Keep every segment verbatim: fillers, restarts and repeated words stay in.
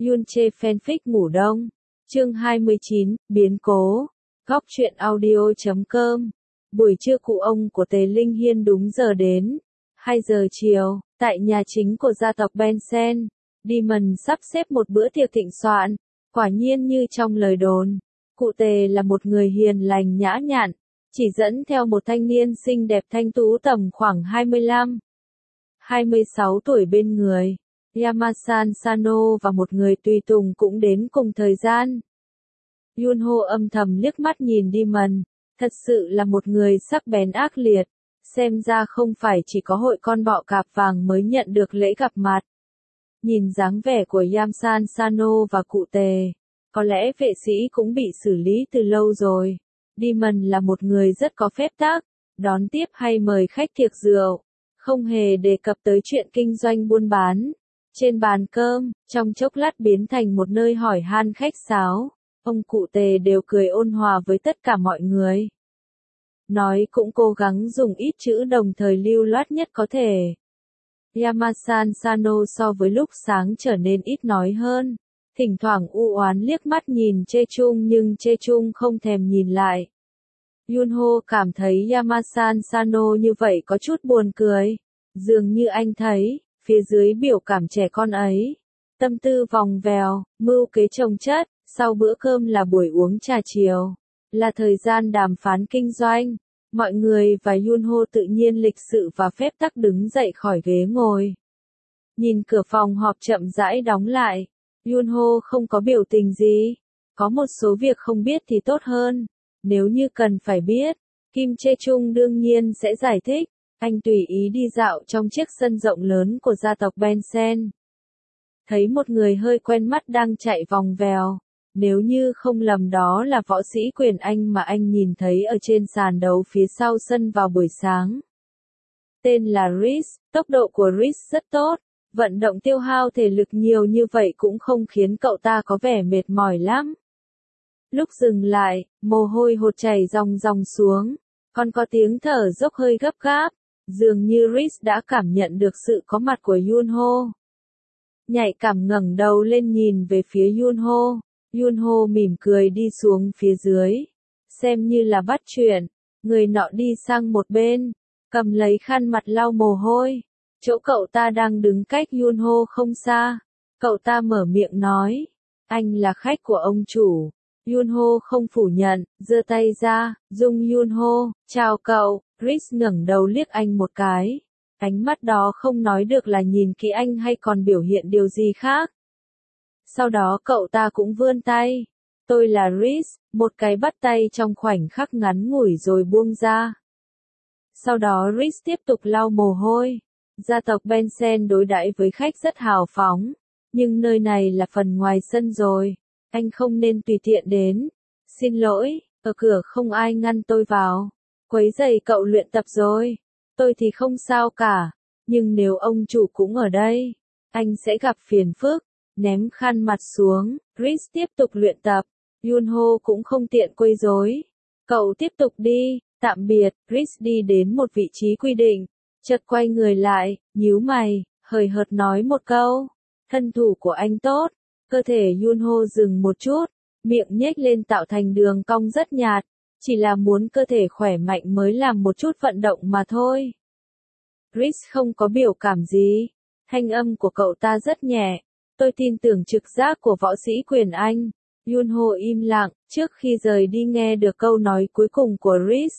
Yoon Chae fanfic ngủ đông. Chương hai mươi chín, biến cố. Góc truyện audio chấm com. Buổi trưa cụ ông của Tề Linh Hiên đúng giờ đến. hai giờ chiều, tại nhà chính của gia tộc Bensen, Demon sắp xếp một bữa tiệc thịnh soạn. Quả nhiên như trong lời đồn, cụ Tề là một người hiền lành nhã nhặn, chỉ dẫn theo một thanh niên xinh đẹp thanh tú tầm khoảng hai mươi lăm, hai mươi sáu tuổi bên người. Yamasan Sano và một người tùy tùng cũng đến cùng thời gian. Yunho âm thầm liếc mắt nhìn Demon, thật sự là một người sắc bén ác liệt, xem ra không phải chỉ có hội con bọ cạp vàng mới nhận được lễ gặp mặt. Nhìn dáng vẻ của Yamasan Sano và cụ Tề, có lẽ vệ sĩ cũng bị xử lý từ lâu rồi. Demon là một người rất có phép tắc, đón tiếp hay mời khách tiệc rượu, không hề đề cập tới chuyện kinh doanh buôn bán. Trên bàn cơm, trong chốc lát biến thành một nơi hỏi han khách sáo, ông cụ Tề đều cười ôn hòa với tất cả mọi người. Nói cũng cố gắng dùng ít chữ đồng thời lưu loát nhất có thể. Yamasan Sano so với lúc sáng trở nên ít nói hơn, thỉnh thoảng u oán liếc mắt nhìn Chê Chung nhưng Chê Chung không thèm nhìn lại. Yunho cảm thấy Yamasan Sano như vậy có chút buồn cười, dường như anh thấy phía dưới biểu cảm trẻ con ấy, tâm tư vòng vèo, mưu kế chồng chất, sau bữa cơm là buổi uống trà chiều, là thời gian đàm phán kinh doanh. Mọi người và Yunho tự nhiên lịch sự và phép tắc đứng dậy khỏi ghế ngồi. Nhìn cửa phòng họp chậm rãi đóng lại, Yunho không có biểu tình gì. Có một số việc không biết thì tốt hơn. Nếu như cần phải biết, Kim Chê Chung đương nhiên sẽ giải thích. Anh tùy ý đi dạo trong chiếc sân rộng lớn của gia tộc Bensen. Thấy một người hơi quen mắt đang chạy vòng vèo. Nếu như không lầm đó là võ sĩ Quyền Anh mà anh nhìn thấy ở trên sàn đấu phía sau sân vào buổi sáng. Tên là Rhys, tốc độ của Rhys rất tốt, vận động tiêu hao thể lực nhiều như vậy cũng không khiến cậu ta có vẻ mệt mỏi lắm. Lúc dừng lại, mồ hôi hột chảy ròng ròng xuống, còn có tiếng thở dốc hơi gấp gáp, dường như Rhys đã cảm nhận được sự có mặt của Yunho. Nhạy cảm ngẩng đầu lên nhìn về phía Yunho. Yunho mỉm cười đi xuống phía dưới, xem như là bắt chuyện. Người nọ đi sang một bên, cầm lấy khăn mặt lau mồ hôi. Chỗ cậu ta đang đứng cách Yunho không xa. Cậu ta mở miệng nói, anh là khách của ông chủ. Yunho không phủ nhận, giơ tay ra, dung Yunho, chào cậu. Rhys ngẩng đầu liếc anh một cái. Ánh mắt đó không nói được là nhìn kỹ anh hay còn biểu hiện điều gì khác. Sau đó cậu ta cũng vươn tay. Tôi là Rhys, một cái bắt tay trong khoảnh khắc ngắn ngủi rồi buông ra. Sau đó Rhys tiếp tục lau mồ hôi. Gia tộc Bensen đối đãi với khách rất hào phóng, nhưng nơi này là phần ngoài sân rồi. Anh không nên tùy tiện đến. Xin lỗi, ở cửa không ai ngăn tôi vào. Quấy rầy cậu luyện tập rồi. Tôi thì không sao cả, nhưng nếu ông chủ cũng ở đây, anh sẽ gặp phiền phức. Ném khăn mặt xuống, Rhys tiếp tục luyện tập. Yunho cũng không tiện quấy rối. Cậu tiếp tục đi, tạm biệt. Rhys đi đến một vị trí quy định, chợt quay người lại, nhíu mày, hời hợt nói một câu. Thân thủ của anh tốt. Cơ thể Yunho dừng một chút, miệng nhếch lên tạo thành đường cong rất nhạt, chỉ là muốn cơ thể khỏe mạnh mới làm một chút vận động mà thôi. Rhys không có biểu cảm gì, thanh âm của cậu ta rất nhẹ. Tôi tin tưởng trực giác của võ sĩ Quyền Anh. Yunho im lặng, trước khi rời đi nghe được câu nói cuối cùng của Rhys.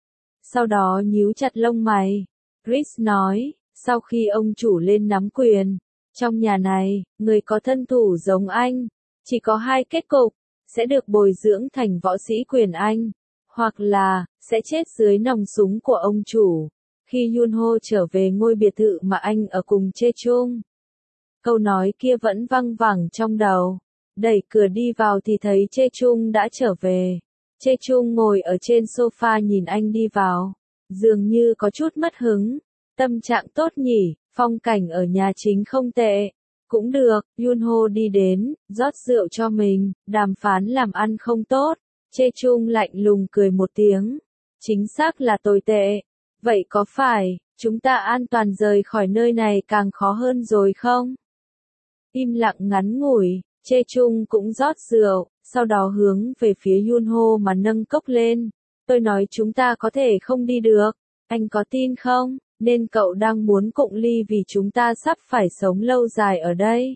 Sau đó nhíu chặt lông mày. Rhys nói, sau khi ông chủ lên nắm quyền, trong nhà này, người có thân thủ giống anh, chỉ có hai kết cục, sẽ được bồi dưỡng thành võ sĩ Quyền Anh, hoặc là, sẽ chết dưới nòng súng của ông chủ, khi Yunho trở về ngôi biệt thự mà anh ở cùng Chê Chung. Câu nói kia vẫn văng vẳng trong đầu. Đẩy cửa đi vào thì thấy Chê Chung đã trở về. Chê Chung ngồi ở trên sofa nhìn anh đi vào, dường như có chút mất hứng. Tâm trạng tốt nhỉ, phong cảnh ở nhà chính không tệ. Cũng được, Yunho đi đến, rót rượu cho mình, đàm phán làm ăn không tốt. Chê Chung lạnh lùng cười một tiếng. Chính xác là tồi tệ. Vậy có phải, chúng ta an toàn rời khỏi nơi này càng khó hơn rồi không? Im lặng ngắn ngủi, Chê Chung cũng rót rượu, sau đó hướng về phía Yunho mà nâng cốc lên. Tôi nói chúng ta có thể không đi được, anh có tin không? Nên cậu đang muốn cụng ly vì chúng ta sắp phải sống lâu dài ở đây.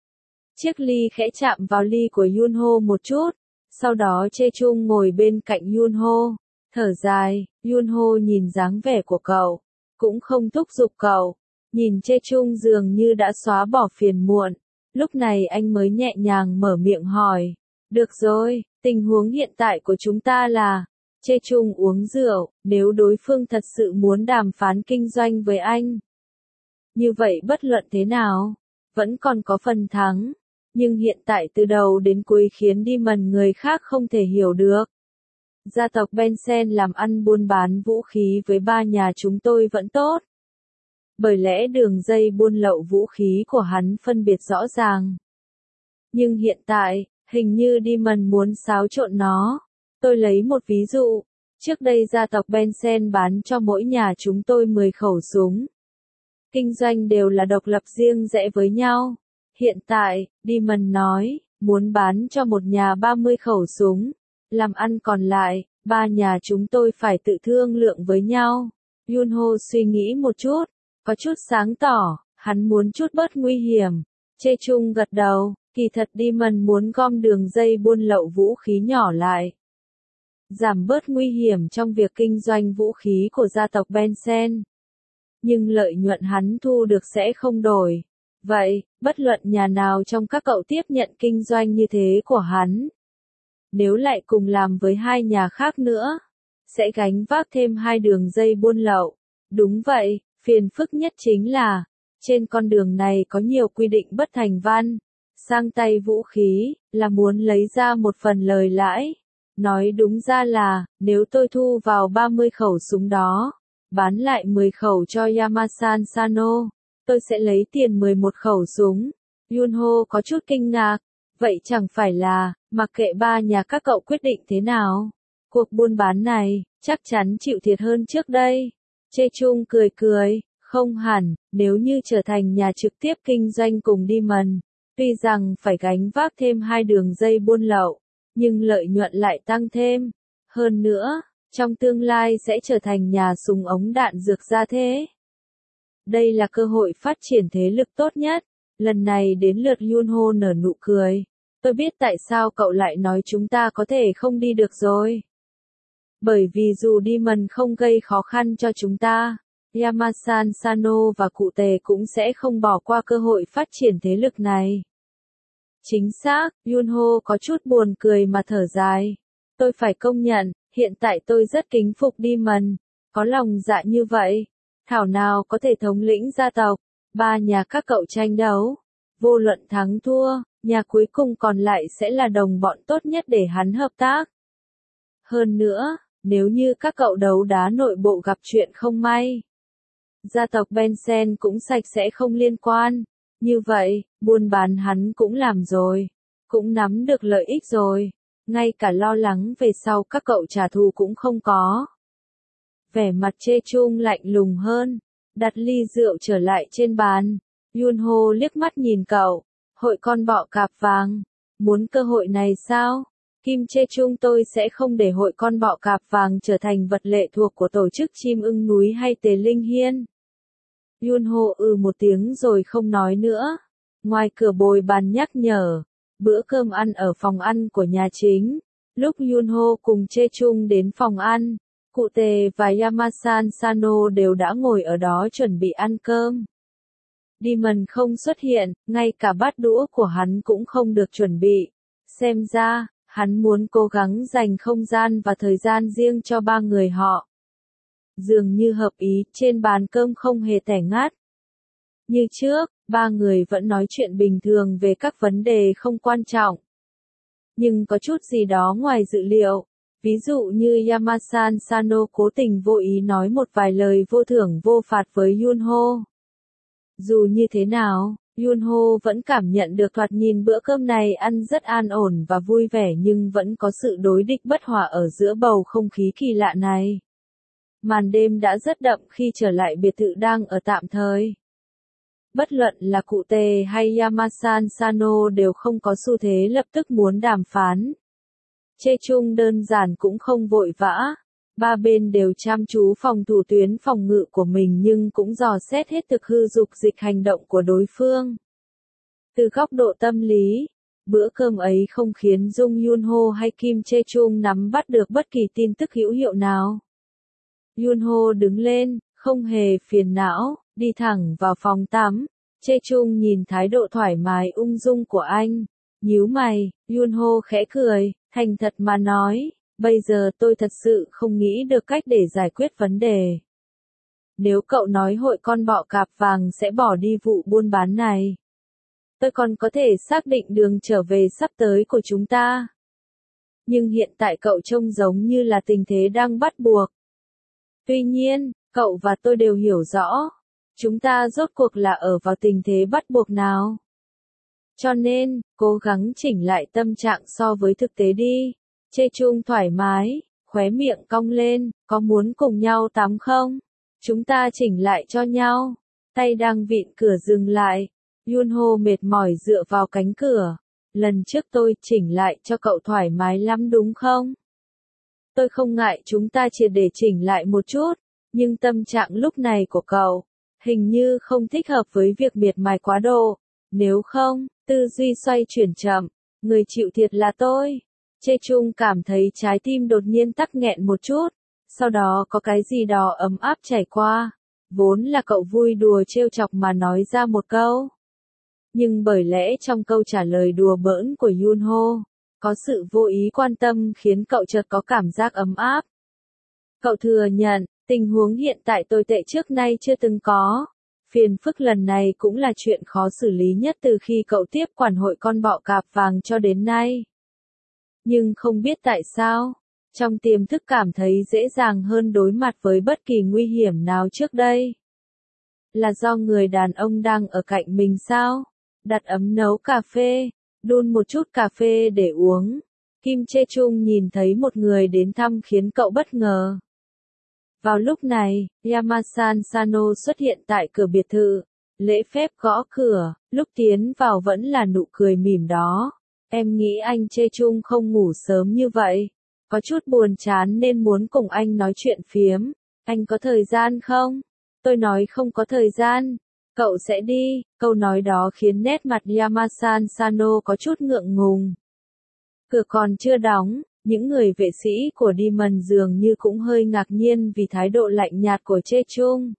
Chiếc ly khẽ chạm vào ly của Yunho một chút, sau đó Chê Chung ngồi bên cạnh Yunho, thở dài. Yunho nhìn dáng vẻ của cậu, cũng không thúc giục cậu, nhìn Chê Chung dường như đã xóa bỏ phiền muộn, lúc này anh mới nhẹ nhàng mở miệng hỏi, được rồi, tình huống hiện tại của chúng ta là, Chê Chung uống rượu, nếu đối phương thật sự muốn đàm phán kinh doanh với anh. Như vậy bất luận thế nào, vẫn còn có phần thắng, nhưng hiện tại từ đầu đến cuối khiến Demon người khác không thể hiểu được. Gia tộc Benson làm ăn buôn bán vũ khí với ba nhà chúng tôi vẫn tốt. Bởi lẽ đường dây buôn lậu vũ khí của hắn phân biệt rõ ràng. Nhưng hiện tại, hình như Demon muốn xáo trộn nó. Tôi lấy một ví dụ, trước đây gia tộc Benson bán cho mỗi nhà chúng tôi mười khẩu súng. Kinh doanh đều là độc lập riêng rẽ với nhau. Hiện tại, Demon nói, muốn bán cho một nhà ba mươi khẩu súng. Làm ăn còn lại, ba nhà chúng tôi phải tự thương lượng với nhau. Yunho suy nghĩ một chút, có chút sáng tỏ, hắn muốn chút bớt nguy hiểm. Chê Chung gật đầu, kỳ thật Demon muốn gom đường dây buôn lậu vũ khí nhỏ lại. Giảm bớt nguy hiểm trong việc kinh doanh vũ khí của gia tộc Benson. Nhưng lợi nhuận hắn thu được sẽ không đổi. Vậy, bất luận nhà nào trong các cậu tiếp nhận kinh doanh như thế của hắn. Nếu lại cùng làm với hai nhà khác nữa, sẽ gánh vác thêm hai đường dây buôn lậu. Đúng vậy, phiền phức nhất chính là, trên con đường này có nhiều quy định bất thành văn. Sang tay vũ khí, là muốn lấy ra một phần lời lãi. Nói đúng ra là, nếu tôi thu vào ba mươi khẩu súng đó, bán lại mười khẩu cho Yamasan Sano, tôi sẽ lấy tiền mười một khẩu súng. Yunho có chút kinh ngạc, vậy chẳng phải là, mặc kệ ba nhà các cậu quyết định thế nào, cuộc buôn bán này, chắc chắn chịu thiệt hơn trước đây. Chê Chung cười cười, không hẳn, nếu như trở thành nhà trực tiếp kinh doanh cùng Demon, tuy rằng phải gánh vác thêm hai đường dây buôn lậu, nhưng lợi nhuận lại tăng thêm. Hơn nữa, trong tương lai sẽ trở thành nhà súng ống đạn dược ra thế. Đây là cơ hội phát triển thế lực tốt nhất. Lần này đến lượt Yunho nở nụ cười. Tôi biết tại sao cậu lại nói chúng ta có thể không đi được rồi. Bởi vì dù Demon không gây khó khăn cho chúng ta, Yamasan Sano và cụ Tề cũng sẽ không bỏ qua cơ hội phát triển thế lực này. Chính xác, Yunho có chút buồn cười mà thở dài. Tôi phải công nhận, hiện tại tôi rất kính phục Demon, có lòng dạ như vậy. Thảo nào có thể thống lĩnh gia tộc, ba nhà các cậu tranh đấu. Vô luận thắng thua, nhà cuối cùng còn lại sẽ là đồng bọn tốt nhất để hắn hợp tác. Hơn nữa, nếu như các cậu đấu đá nội bộ gặp chuyện không may, gia tộc Benson cũng sạch sẽ không liên quan. Như vậy, buôn bán hắn cũng làm rồi, cũng nắm được lợi ích rồi, ngay cả lo lắng về sau các cậu trả thù cũng không có. Vẻ mặt Chê Chung lạnh lùng hơn, đặt ly rượu trở lại trên bàn. Yunho liếc mắt nhìn cậu, hội con bọ cạp vàng, muốn cơ hội này sao? Kim Chê Chung tôi sẽ không để hội con bọ cạp vàng trở thành vật lệ thuộc của tổ chức chim ưng núi hay Tề Linh Hiên. Yunho ừ một tiếng rồi không nói nữa. Ngoài cửa bồi bàn nhắc nhở, bữa cơm ăn ở phòng ăn của nhà chính. Lúc Yunho cùng Chê Chung đến phòng ăn, cụ Tề và Yamasan Sano đều đã ngồi ở đó chuẩn bị ăn cơm. Demon không xuất hiện, ngay cả bát đũa của hắn cũng không được chuẩn bị. Xem ra, hắn muốn cố gắng dành không gian và thời gian riêng cho ba người họ. Dường như hợp ý, trên bàn cơm không hề tẻ ngắt. Như trước, ba người vẫn nói chuyện bình thường về các vấn đề không quan trọng. Nhưng có chút gì đó ngoài dự liệu. Ví dụ như Yamasan Sano cố tình vô ý nói một vài lời vô thưởng vô phạt với Yunho. Dù như thế nào, Yunho vẫn cảm nhận được thoạt nhìn bữa cơm này ăn rất an ổn và vui vẻ nhưng vẫn có sự đối địch bất hòa ở giữa bầu không khí kỳ lạ này. Màn đêm đã rất đậm khi trở lại biệt thự đang ở tạm thời. Bất luận là cụ Tề hay Yamasan Sano đều không có xu thế lập tức muốn đàm phán. Chê Chung đơn giản cũng không vội vã. Ba bên đều chăm chú phòng thủ tuyến phòng ngự của mình nhưng cũng dò xét hết thực hư dục dịch hành động của đối phương. Từ góc độ tâm lý, bữa cơm ấy không khiến Jung Yun Ho hay Kim Chê Chung nắm bắt được bất kỳ tin tức hữu hiệu nào. Yun Ho đứng lên, không hề phiền não, đi thẳng vào phòng tắm. Chê Chung nhìn thái độ thoải mái ung dung của anh, nhíu mày. Yun Ho khẽ cười, thành thật mà nói, bây giờ tôi thật sự không nghĩ được cách để giải quyết vấn đề. Nếu cậu nói hội con bọ cạp vàng sẽ bỏ đi vụ buôn bán này, tôi còn có thể xác định đường trở về sắp tới của chúng ta. Nhưng hiện tại cậu trông giống như là tình thế đang bắt buộc. Tuy nhiên, cậu và tôi đều hiểu rõ, chúng ta rốt cuộc là ở vào tình thế bắt buộc nào. Cho nên, cố gắng chỉnh lại tâm trạng so với thực tế đi. Chê Chung thoải mái, khóe miệng cong lên, có muốn cùng nhau tắm không? Chúng ta chỉnh lại cho nhau. Tay đang vịn cửa dừng lại. Yun Ho mệt mỏi dựa vào cánh cửa. Lần trước tôi chỉnh lại cho cậu thoải mái lắm đúng không? Tôi không ngại chúng ta triệt để chỉnh lại một chút, nhưng tâm trạng lúc này của cậu, hình như không thích hợp với việc miệt mài quá độ. Nếu không, tư duy xoay chuyển chậm, người chịu thiệt là tôi. Chê Chung cảm thấy trái tim đột nhiên tắc nghẹn một chút, sau đó có cái gì đó ấm áp chảy qua. Vốn là cậu vui đùa trêu chọc mà nói ra một câu. Nhưng bởi lẽ trong câu trả lời đùa bỡn của Yun Ho, có sự vô ý quan tâm khiến cậu chợt có cảm giác ấm áp. Cậu thừa nhận, tình huống hiện tại tồi tệ trước nay chưa từng có. Phiền phức lần này cũng là chuyện khó xử lý nhất từ khi cậu tiếp quản hội con bọ cạp vàng cho đến nay. Nhưng không biết tại sao, trong tiềm thức cảm thấy dễ dàng hơn đối mặt với bất kỳ nguy hiểm nào trước đây. Là do người đàn ông đang ở cạnh mình sao? Đặt ấm nấu cà phê, đun một chút cà phê để uống. Kim Chê Chung nhìn thấy một người đến thăm khiến cậu bất ngờ. Vào lúc này, Yamasan Sano xuất hiện tại cửa biệt thự, lễ phép gõ cửa, lúc tiến vào vẫn là nụ cười mỉm đó. Em nghĩ anh Chê Chung không ngủ sớm như vậy, có chút buồn chán nên muốn cùng anh nói chuyện phiếm. Anh có thời gian không? Tôi nói không có thời gian. Cậu sẽ đi. Câu nói đó khiến nét mặt Yamasan Sano có chút ngượng ngùng. Cửa còn chưa đóng, những người vệ sĩ của Demon dường như cũng hơi ngạc nhiên vì thái độ lạnh nhạt của Chê Chung.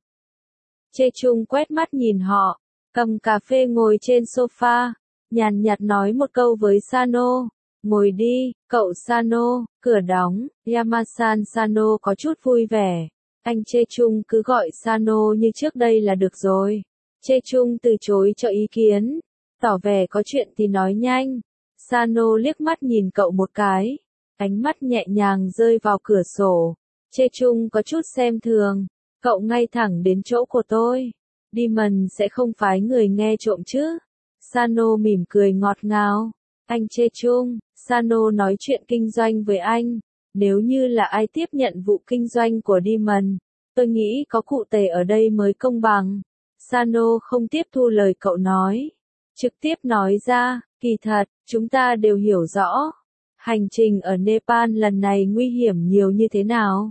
Chê Chung quét mắt nhìn họ, cầm cà phê ngồi trên sofa, nhàn nhạt nói một câu với Sano. Ngồi đi, cậu Sano. Cửa đóng, Yamasan Sano có chút vui vẻ. Anh Chê Chung cứ gọi Sano như trước đây là được rồi. Chê Chung từ chối cho ý kiến, tỏ vẻ có chuyện thì nói nhanh. Sano liếc mắt nhìn cậu một cái, ánh mắt nhẹ nhàng rơi vào cửa sổ. Chê Chung có chút xem thường, cậu ngay thẳng đến chỗ của tôi. Demon sẽ không phái người nghe trộm chứ? Sano mỉm cười ngọt ngào. Anh Chê Chung, Sano nói chuyện kinh doanh với anh. Nếu như là ai tiếp nhận vụ kinh doanh của Demon, tôi nghĩ có cụ Tề ở đây mới công bằng. Sano không tiếp thu lời cậu nói, trực tiếp nói ra, kỳ thật, chúng ta đều hiểu rõ. Hành trình ở Nepal lần này nguy hiểm nhiều như thế nào?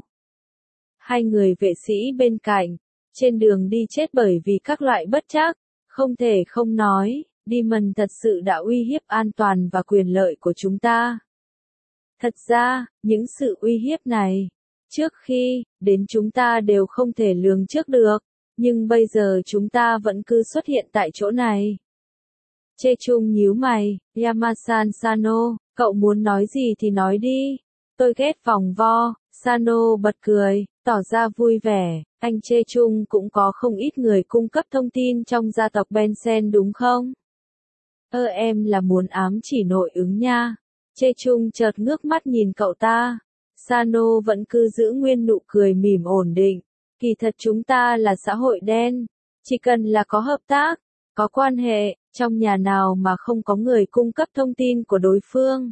Hai người vệ sĩ bên cạnh, trên đường đi chết bởi vì các loại bất trắc, không thể không nói, Demon thật sự đã uy hiếp an toàn và quyền lợi của chúng ta. Thật ra, những sự uy hiếp này, trước khi đến chúng ta đều không thể lường trước được, nhưng bây giờ chúng ta vẫn cứ xuất hiện tại chỗ này. Chê Chung nhíu mày, Yamasan Sano, cậu muốn nói gì thì nói đi. Tôi ghét vòng vo. Sano bật cười, tỏ ra vui vẻ. Anh Chê Chung cũng có không ít người cung cấp thông tin trong gia tộc Bensen đúng không? Ơ em là muốn ám chỉ nội ứng nha. Chê Chung chợt ngước mắt nhìn cậu ta. Sano vẫn cứ giữ nguyên nụ cười mỉm ổn định. Kỳ thật chúng ta là xã hội đen. Chỉ cần là có hợp tác, có quan hệ, trong nhà nào mà không có người cung cấp thông tin của đối phương.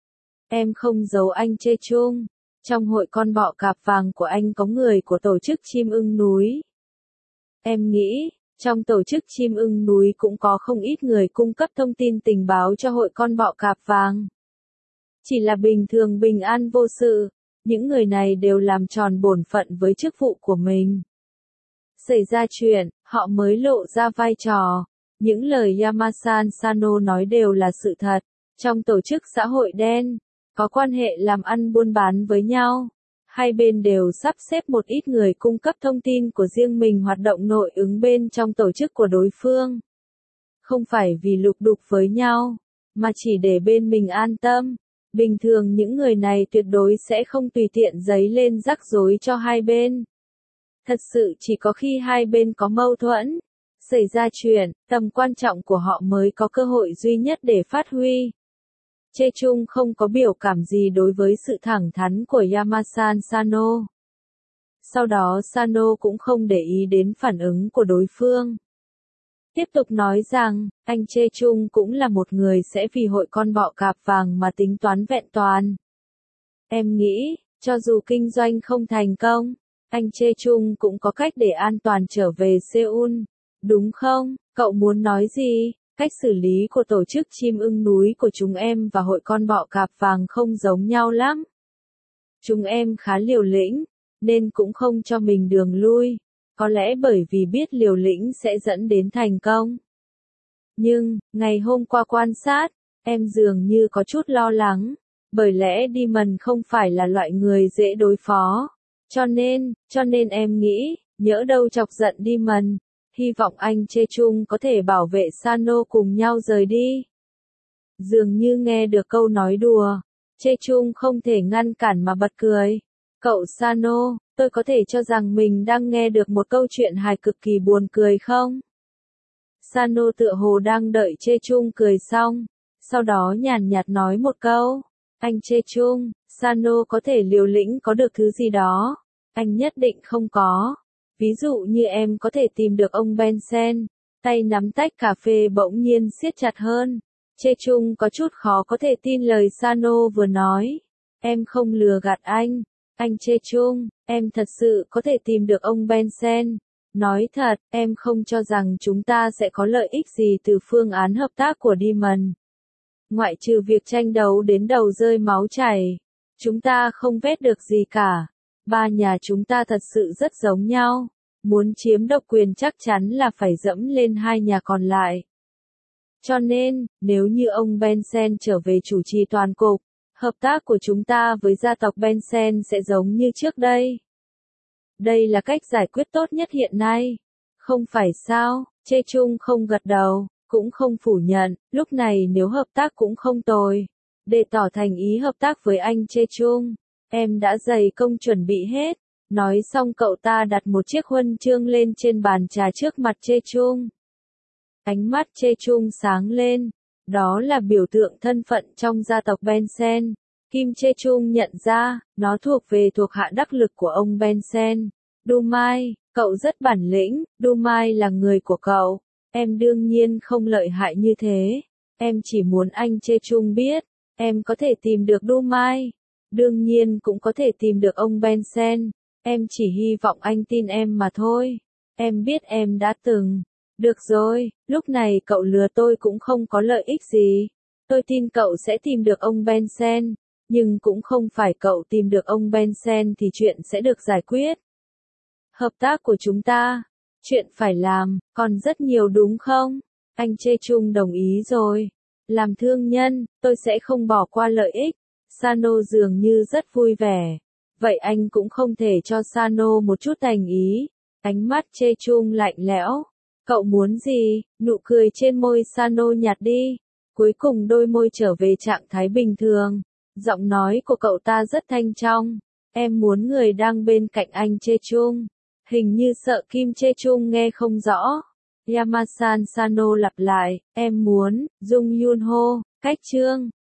Em không giấu anh Chê Chung. Trong hội con bọ cạp vàng của anh có người của tổ chức chim ưng núi. Em nghĩ, Trong tổ chức chim ưng núi cũng có không ít người cung cấp thông tin tình báo cho hội con bọ cạp vàng. Chỉ là bình thường bình an vô sự, những người này đều làm tròn bổn phận với chức vụ của mình. Xảy ra chuyện, họ mới lộ ra vai trò. Những lời Yamasan Sano nói đều là sự thật. Trong tổ chức xã hội đen, có quan hệ làm ăn buôn bán với nhau. Hai bên đều sắp xếp một ít người cung cấp thông tin của riêng mình hoạt động nội ứng bên trong tổ chức của đối phương. Không phải vì lục đục với nhau, mà chỉ để bên mình an tâm. Bình thường những người này tuyệt đối sẽ không tùy tiện giấy lên rắc rối cho hai bên. Thật sự chỉ có khi hai bên có mâu thuẫn, xảy ra chuyện, tầm quan trọng của họ mới có cơ hội duy nhất để phát huy. Chê Chung không có biểu cảm gì đối với sự thẳng thắn của Yamasan Sano. Sau đó Sano cũng không để ý đến phản ứng của đối phương. Tiếp tục nói rằng, anh Chê Chung cũng là một người sẽ vì hội con bọ cạp vàng mà tính toán vẹn toàn. Em nghĩ, cho dù kinh doanh không thành công, anh Chê Chung cũng có cách để an toàn trở về Seoul, đúng không? Cậu muốn nói gì? Cách xử lý của tổ chức chim ưng núi của chúng em và hội con bọ cạp vàng không giống nhau lắm. Chúng em khá liều lĩnh, nên cũng không cho mình đường lui, có lẽ bởi vì biết liều lĩnh sẽ dẫn đến thành công. Nhưng, ngày hôm qua quan sát, em dường như có chút lo lắng, bởi lẽ Demon không phải là loại người dễ đối phó. Cho nên, cho nên em nghĩ, nhỡ đâu chọc giận Demon, hy vọng anh Chê Chung có thể bảo vệ Sano cùng nhau rời đi. Dường như nghe được câu nói đùa, Chê Chung không thể ngăn cản mà bật cười. Cậu Sano, tôi có thể cho rằng mình đang nghe được một câu chuyện hài cực kỳ buồn cười không? Sano tựa hồ đang đợi Chê Chung cười xong, sau đó nhàn nhạt nói một câu. Anh Chê Chung, Sano có thể liều lĩnh có được thứ gì đó, anh nhất định không có. Ví dụ như em có thể tìm được ông Benson, tay nắm tách cà phê bỗng nhiên siết chặt hơn. Chê Chung có chút khó có thể tin lời Sano vừa nói. Em không lừa gạt anh. Anh Chê Chung, em thật sự có thể tìm được ông Benson. Nói thật, em không cho rằng chúng ta sẽ có lợi ích gì từ phương án hợp tác của Demon. Ngoại trừ việc tranh đấu đến đầu rơi máu chảy, chúng ta không vét được gì cả. Ba nhà chúng ta thật sự rất giống nhau. Muốn chiếm độc quyền chắc chắn là phải dẫm lên hai nhà còn lại. Cho nên, nếu như ông Benson trở về chủ trì toàn cục, hợp tác của chúng ta với gia tộc Benson sẽ giống như trước đây. Đây là cách giải quyết tốt nhất hiện nay. Không phải sao? Chê Chung không gật đầu, cũng không phủ nhận, lúc này nếu hợp tác cũng không tồi. Để tỏ thành ý hợp tác với anh Chê Chung, em đã dày công chuẩn bị hết. Nói xong cậu ta đặt một chiếc huân chương lên trên bàn trà trước mặt Chê Chung. Ánh mắt Chê Chung sáng lên. Đó là biểu tượng thân phận trong gia tộc Benson. Kim Chê Chung nhận ra, nó thuộc về thuộc hạ đắc lực của ông Benson. Du Mai, cậu rất bản lĩnh, Du Mai là người của cậu. Em đương nhiên không lợi hại như thế. Em chỉ muốn anh Chê Chung biết, em có thể tìm được Du Mai. Đương nhiên cũng có thể tìm được ông Benson. Em chỉ hy vọng anh tin em mà thôi. Em biết em đã từng. Được rồi, lúc này cậu lừa tôi cũng không có lợi ích gì. Tôi tin cậu sẽ tìm được ông Benson. Nhưng cũng không phải cậu tìm được ông Benson thì chuyện sẽ được giải quyết. Hợp tác của chúng ta, chuyện phải làm, còn rất nhiều đúng không? Anh Chê Chung đồng ý rồi. Làm thương nhân, tôi sẽ không bỏ qua lợi ích. Sano dường như rất vui vẻ. Vậy anh cũng không thể cho Sano một chút thành ý. Ánh mắt Chê Chung lạnh lẽo. Cậu muốn gì? Nụ cười trên môi Sano nhạt đi. Cuối cùng đôi môi trở về trạng thái bình thường. Giọng nói của cậu ta rất thanh trong. Em muốn người đang bên cạnh anh Chê Chung. Hình như sợ Kim Chê Chung nghe không rõ. Yamasan Sano lặp lại. Em muốn, Jung Yun Ho, cách chương.